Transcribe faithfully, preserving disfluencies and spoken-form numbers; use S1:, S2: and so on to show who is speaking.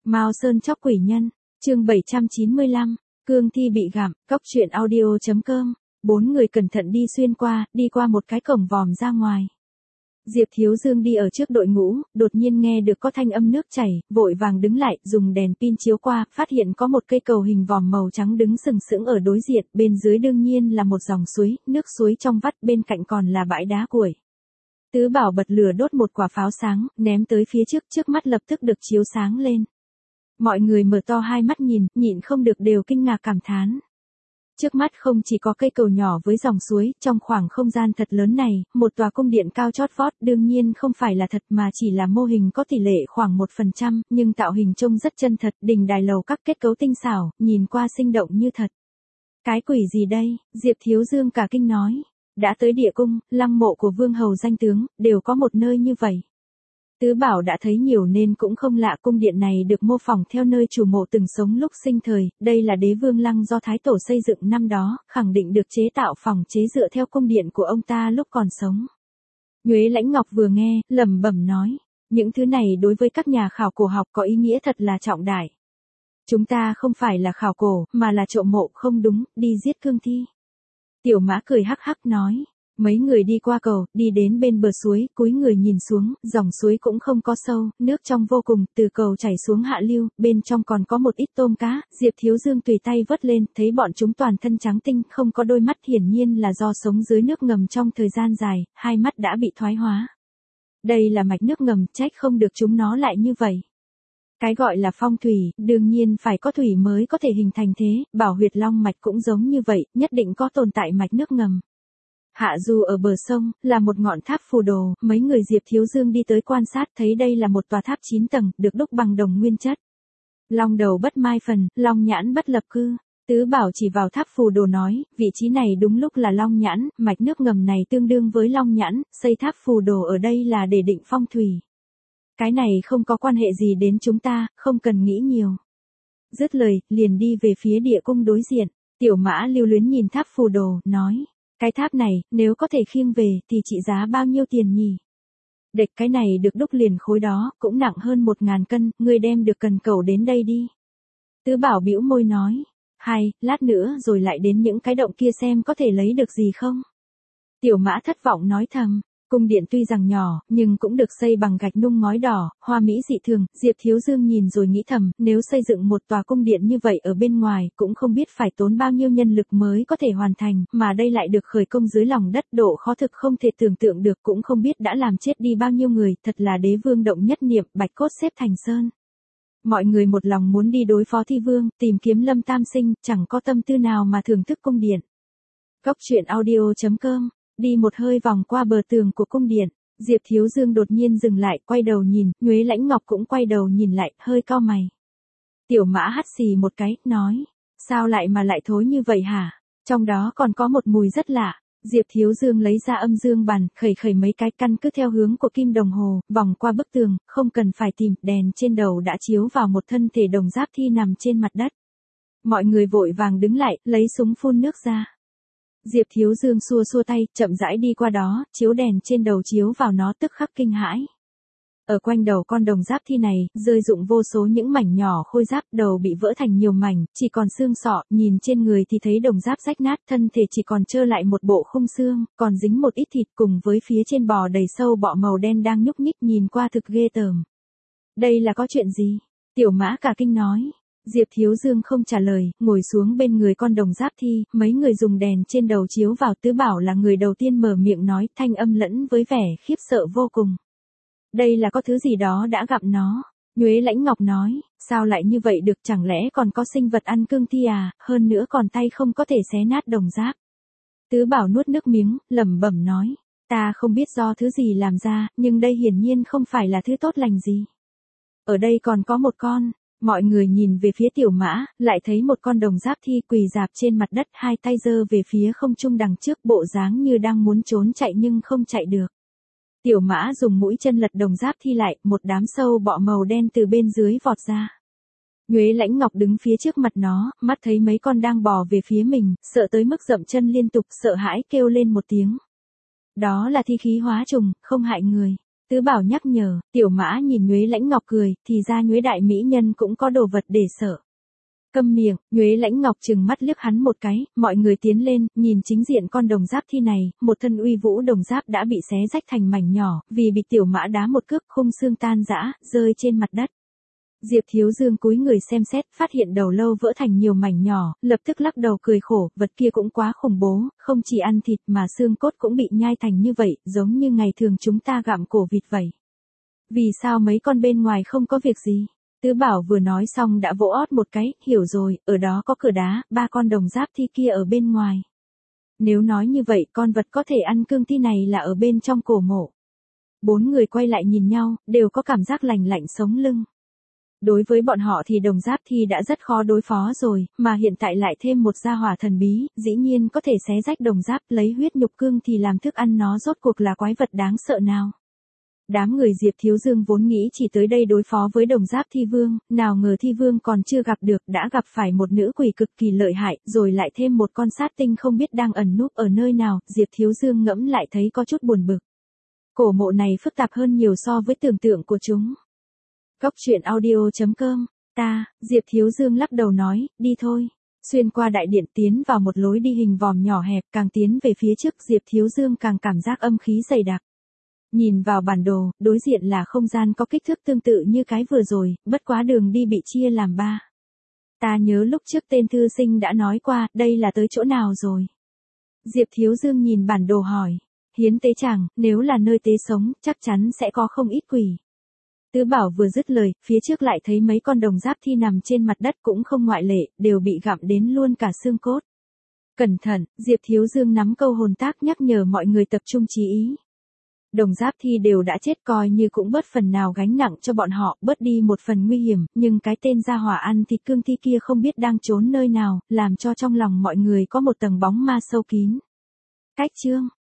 S1: Mao Sơn chóc quỷ nhân, chương bảy trăm chín mươi lăm, cương thi bị gặm, cóc truyện audio chấm com. Bốn người cẩn thận đi xuyên qua, đi qua một cái cổng vòm ra ngoài. Diệp Thiếu Dương đi ở trước đội ngũ, đột nhiên nghe được có thanh âm nước chảy, vội vàng đứng lại, dùng đèn pin chiếu qua, phát hiện có một cây cầu hình vòm màu trắng đứng sừng sững ở đối diện, bên dưới đương nhiên là một dòng suối, nước suối trong vắt, bên cạnh còn là bãi đá cuội. Tứ Bảo bật lửa đốt một quả pháo sáng, ném tới phía trước, trước mắt lập tức được chiếu sáng lên. Mọi người mở to hai mắt nhìn, nhịn không được đều kinh ngạc cảm thán. Trước mắt không chỉ có cây cầu nhỏ với dòng suối, trong khoảng không gian thật lớn này, một tòa cung điện cao chót vót đương nhiên không phải là thật mà chỉ là mô hình có tỷ lệ khoảng một phần trăm, nhưng tạo hình trông rất chân thật, đình đài lầu các kết cấu tinh xảo, nhìn qua sinh động như thật. Cái quỷ gì đây, Diệp Thiếu Dương cả kinh nói, đã tới địa cung, lăng mộ của vương hầu danh tướng, đều có một nơi như vậy. Tứ Bảo đã thấy nhiều nên cũng không lạ, cung điện này được mô phỏng theo nơi chủ mộ từng sống lúc sinh thời, đây là đế vương lăng do Thái Tổ xây dựng năm đó, khẳng định được chế tạo phòng chế dựa theo cung điện của ông ta lúc còn sống. Nhuế Lãnh Ngọc vừa nghe, lẩm bẩm nói, những thứ này đối với các nhà khảo cổ học có ý nghĩa thật là trọng đại. Chúng ta không phải là khảo cổ, mà là trộm mộ, không đúng, đi giết cương thi. Tiểu Mã cười hắc hắc nói. Mấy người đi qua cầu, đi đến bên bờ suối, cúi người nhìn xuống, dòng suối cũng không có sâu, nước trong vô cùng, từ cầu chảy xuống hạ lưu, bên trong còn có một ít tôm cá, Diệp Thiếu Dương tùy tay vớt lên, thấy bọn chúng toàn thân trắng tinh, không có đôi mắt, hiển nhiên là do sống dưới nước ngầm trong thời gian dài, hai mắt đã bị thoái hóa. Đây là mạch nước ngầm, trách không được chúng nó lại như vậy. Cái gọi là phong thủy, đương nhiên phải có thủy mới có thể hình thành thế, Bảo Huyệt Long mạch cũng giống như vậy, nhất định có tồn tại mạch nước ngầm. Hạ du ở bờ sông, là một ngọn tháp phù đồ, mấy người Diệp Thiếu Dương đi tới quan sát thấy đây là một tòa tháp chín tầng, được đúc bằng đồng nguyên chất. Long đầu bất mai phần, long nhãn bất lập cư. Tứ Bảo chỉ vào tháp phù đồ nói, vị trí này đúng lúc là long nhãn, mạch nước ngầm này tương đương với long nhãn, xây tháp phù đồ ở đây là để định phong thủy. Cái này không có quan hệ gì đến chúng ta, không cần nghĩ nhiều. Dứt lời, liền đi về phía địa cung đối diện, Tiểu Mã lưu luyến nhìn tháp phù đồ, nói. Cái tháp này, nếu có thể khiêng về, thì trị giá bao nhiêu tiền nhỉ? Địch cái này được đúc liền khối đó, cũng nặng hơn một ngàn cân, ngươi đem được cần cầu đến đây đi. Tứ Bảo bĩu môi nói, hay, lát nữa rồi lại đến những cái động kia xem có thể lấy được gì không? Tiểu Mã thất vọng nói thầm. Cung điện tuy rằng nhỏ, nhưng cũng được xây bằng gạch nung ngói đỏ, hoa mỹ dị thường, Diệp Thiếu Dương nhìn rồi nghĩ thầm, nếu xây dựng một tòa cung điện như vậy ở bên ngoài, cũng không biết phải tốn bao nhiêu nhân lực mới có thể hoàn thành, mà đây lại được khởi công dưới lòng đất, độ khó thực không thể tưởng tượng được, cũng không biết đã làm chết đi bao nhiêu người, thật là đế vương động nhất niệm, bạch cốt xếp thành sơn. Mọi người một lòng muốn đi đối phó thi vương, tìm kiếm Lâm Tam Sinh, chẳng có tâm tư nào mà thưởng thức cung điện. Cóc truyện audio chấm com. Đi một hơi vòng qua bờ tường của cung điện, Diệp Thiếu Dương đột nhiên dừng lại, quay đầu nhìn, Nhuế Lãnh Ngọc cũng quay đầu nhìn lại, hơi cau mày. Tiểu Mã hắt xì một cái, nói, sao lại mà lại thối như vậy hả? Trong đó còn có một mùi rất lạ. Diệp Thiếu Dương lấy ra âm dương bàn, khẩy khẩy mấy cái, căn cứ theo hướng của kim đồng hồ, vòng qua bức tường, không cần phải tìm, đèn trên đầu đã chiếu vào một thân thể đồng giáp thi nằm trên mặt đất. Mọi người vội vàng đứng lại, lấy súng phun nước ra. Diệp Thiếu Dương xua xua tay, chậm rãi đi qua đó, chiếu đèn trên đầu chiếu vào nó tức khắc kinh hãi. Ở quanh đầu con đồng giáp thi này, rơi rụng vô số những mảnh nhỏ khôi giáp, đầu bị vỡ thành nhiều mảnh, chỉ còn xương sọ, nhìn trên người thì thấy đồng giáp rách nát, thân thể chỉ còn trơ lại một bộ khung xương, còn dính một ít thịt cùng với phía trên bò đầy sâu bọ màu đen đang nhúc nhích, nhìn qua thực ghê tởm. Đây là có chuyện gì? Tiểu Mã cả kinh nói. Diệp Thiếu Dương không trả lời, ngồi xuống bên người con đồng giáp thi, mấy người dùng đèn trên đầu chiếu vào, Tứ Bảo là người đầu tiên mở miệng nói, thanh âm lẫn với vẻ khiếp sợ vô cùng. Đây là có thứ gì đó đã gặp nó. Nhuế Lãnh Ngọc nói, sao lại như vậy được, chẳng lẽ còn có sinh vật ăn cương thi à, hơn nữa còn tay không có thể xé nát đồng giáp. Tứ Bảo nuốt nước miếng, lẩm bẩm nói, ta không biết do thứ gì làm ra, nhưng đây hiển nhiên không phải là thứ tốt lành gì. Ở đây còn có một con. Mọi người nhìn về phía Tiểu Mã, lại thấy một con đồng giáp thi quỳ rạp trên mặt đất, hai tay giơ về phía không trung đằng trước, bộ dáng như đang muốn trốn chạy nhưng không chạy được. Tiểu Mã dùng mũi chân lật đồng giáp thi lại, một đám sâu bọ màu đen từ bên dưới vọt ra. Nhuế Lãnh Ngọc đứng phía trước mặt nó, mắt thấy mấy con đang bò về phía mình, sợ tới mức dậm chân liên tục, sợ hãi kêu lên một tiếng. Đó là thi khí hóa trùng, không hại người. Tứ Bảo nhắc nhở, Tiểu Mã nhìn Nhuế Lãnh Ngọc cười, thì ra Nhuế đại mỹ nhân cũng có đồ vật để sợ. Câm miệng, Nhuế Lãnh Ngọc trừng mắt liếc hắn một cái, mọi người tiến lên, nhìn chính diện con đồng giáp thi này, một thân uy vũ đồng giáp đã bị xé rách thành mảnh nhỏ, vì bị Tiểu Mã đá một cước khung xương tan rã, rơi trên mặt đất. Diệp Thiếu Dương cúi người xem xét, phát hiện đầu lâu vỡ thành nhiều mảnh nhỏ, lập tức lắc đầu cười khổ, vật kia cũng quá khủng bố, không chỉ ăn thịt mà xương cốt cũng bị nhai thành như vậy, giống như ngày thường chúng ta gặm cổ vịt vậy. Vì sao mấy con bên ngoài không có việc gì? Tứ Bảo vừa nói xong đã vỗ ót một cái, hiểu rồi, ở đó có cửa đá, ba con đồng giáp thi kia ở bên ngoài. Nếu nói như vậy con vật có thể ăn cương thi này là ở bên trong cổ mộ. Bốn người quay lại nhìn nhau, đều có cảm giác lành lạnh sống lưng. Đối với bọn họ thì đồng giáp thi đã rất khó đối phó rồi, mà hiện tại lại thêm một gia hỏa thần bí, dĩ nhiên có thể xé rách đồng giáp lấy huyết nhục cương thì làm thức ăn, nó rốt cuộc là quái vật đáng sợ nào. Đám người Diệp Thiếu Dương vốn nghĩ chỉ tới đây đối phó với đồng giáp thi vương, nào ngờ thi vương còn chưa gặp được đã gặp phải một nữ quỷ cực kỳ lợi hại, rồi lại thêm một con sát tinh không biết đang ẩn núp ở nơi nào, Diệp Thiếu Dương ngẫm lại thấy có chút buồn bực. Cổ mộ này phức tạp hơn nhiều so với tưởng tượng của chúng. Góc truyện audio chấm com, ta, Diệp Thiếu Dương lắc đầu nói, đi thôi. Xuyên qua đại điện tiến vào một lối đi hình vòm nhỏ hẹp, càng tiến về phía trước Diệp Thiếu Dương càng cảm giác âm khí dày đặc. Nhìn vào bản đồ, đối diện là không gian có kích thước tương tự như cái vừa rồi, bất quá đường đi bị chia làm ba. Ta nhớ lúc trước tên thư sinh đã nói qua, đây là tới chỗ nào rồi? Diệp Thiếu Dương nhìn bản đồ hỏi. Hiến tế tràng, nếu là nơi tế sống, chắc chắn sẽ có không ít quỷ. Tứ Bảo vừa dứt lời, phía trước lại thấy mấy con đồng giáp thi nằm trên mặt đất cũng không ngoại lệ, đều bị gặm đến luôn cả xương cốt. Cẩn thận, Diệp Thiếu Dương nắm câu hồn tác nhắc nhở mọi người tập trung chú ý. Đồng giáp thi đều đã chết coi như cũng bớt phần nào gánh nặng cho bọn họ, bớt đi một phần nguy hiểm, nhưng cái tên gia hỏa ăn thịt cương thi kia không biết đang trốn nơi nào, làm cho trong lòng mọi người có một tầng bóng ma sâu kín. Cách chương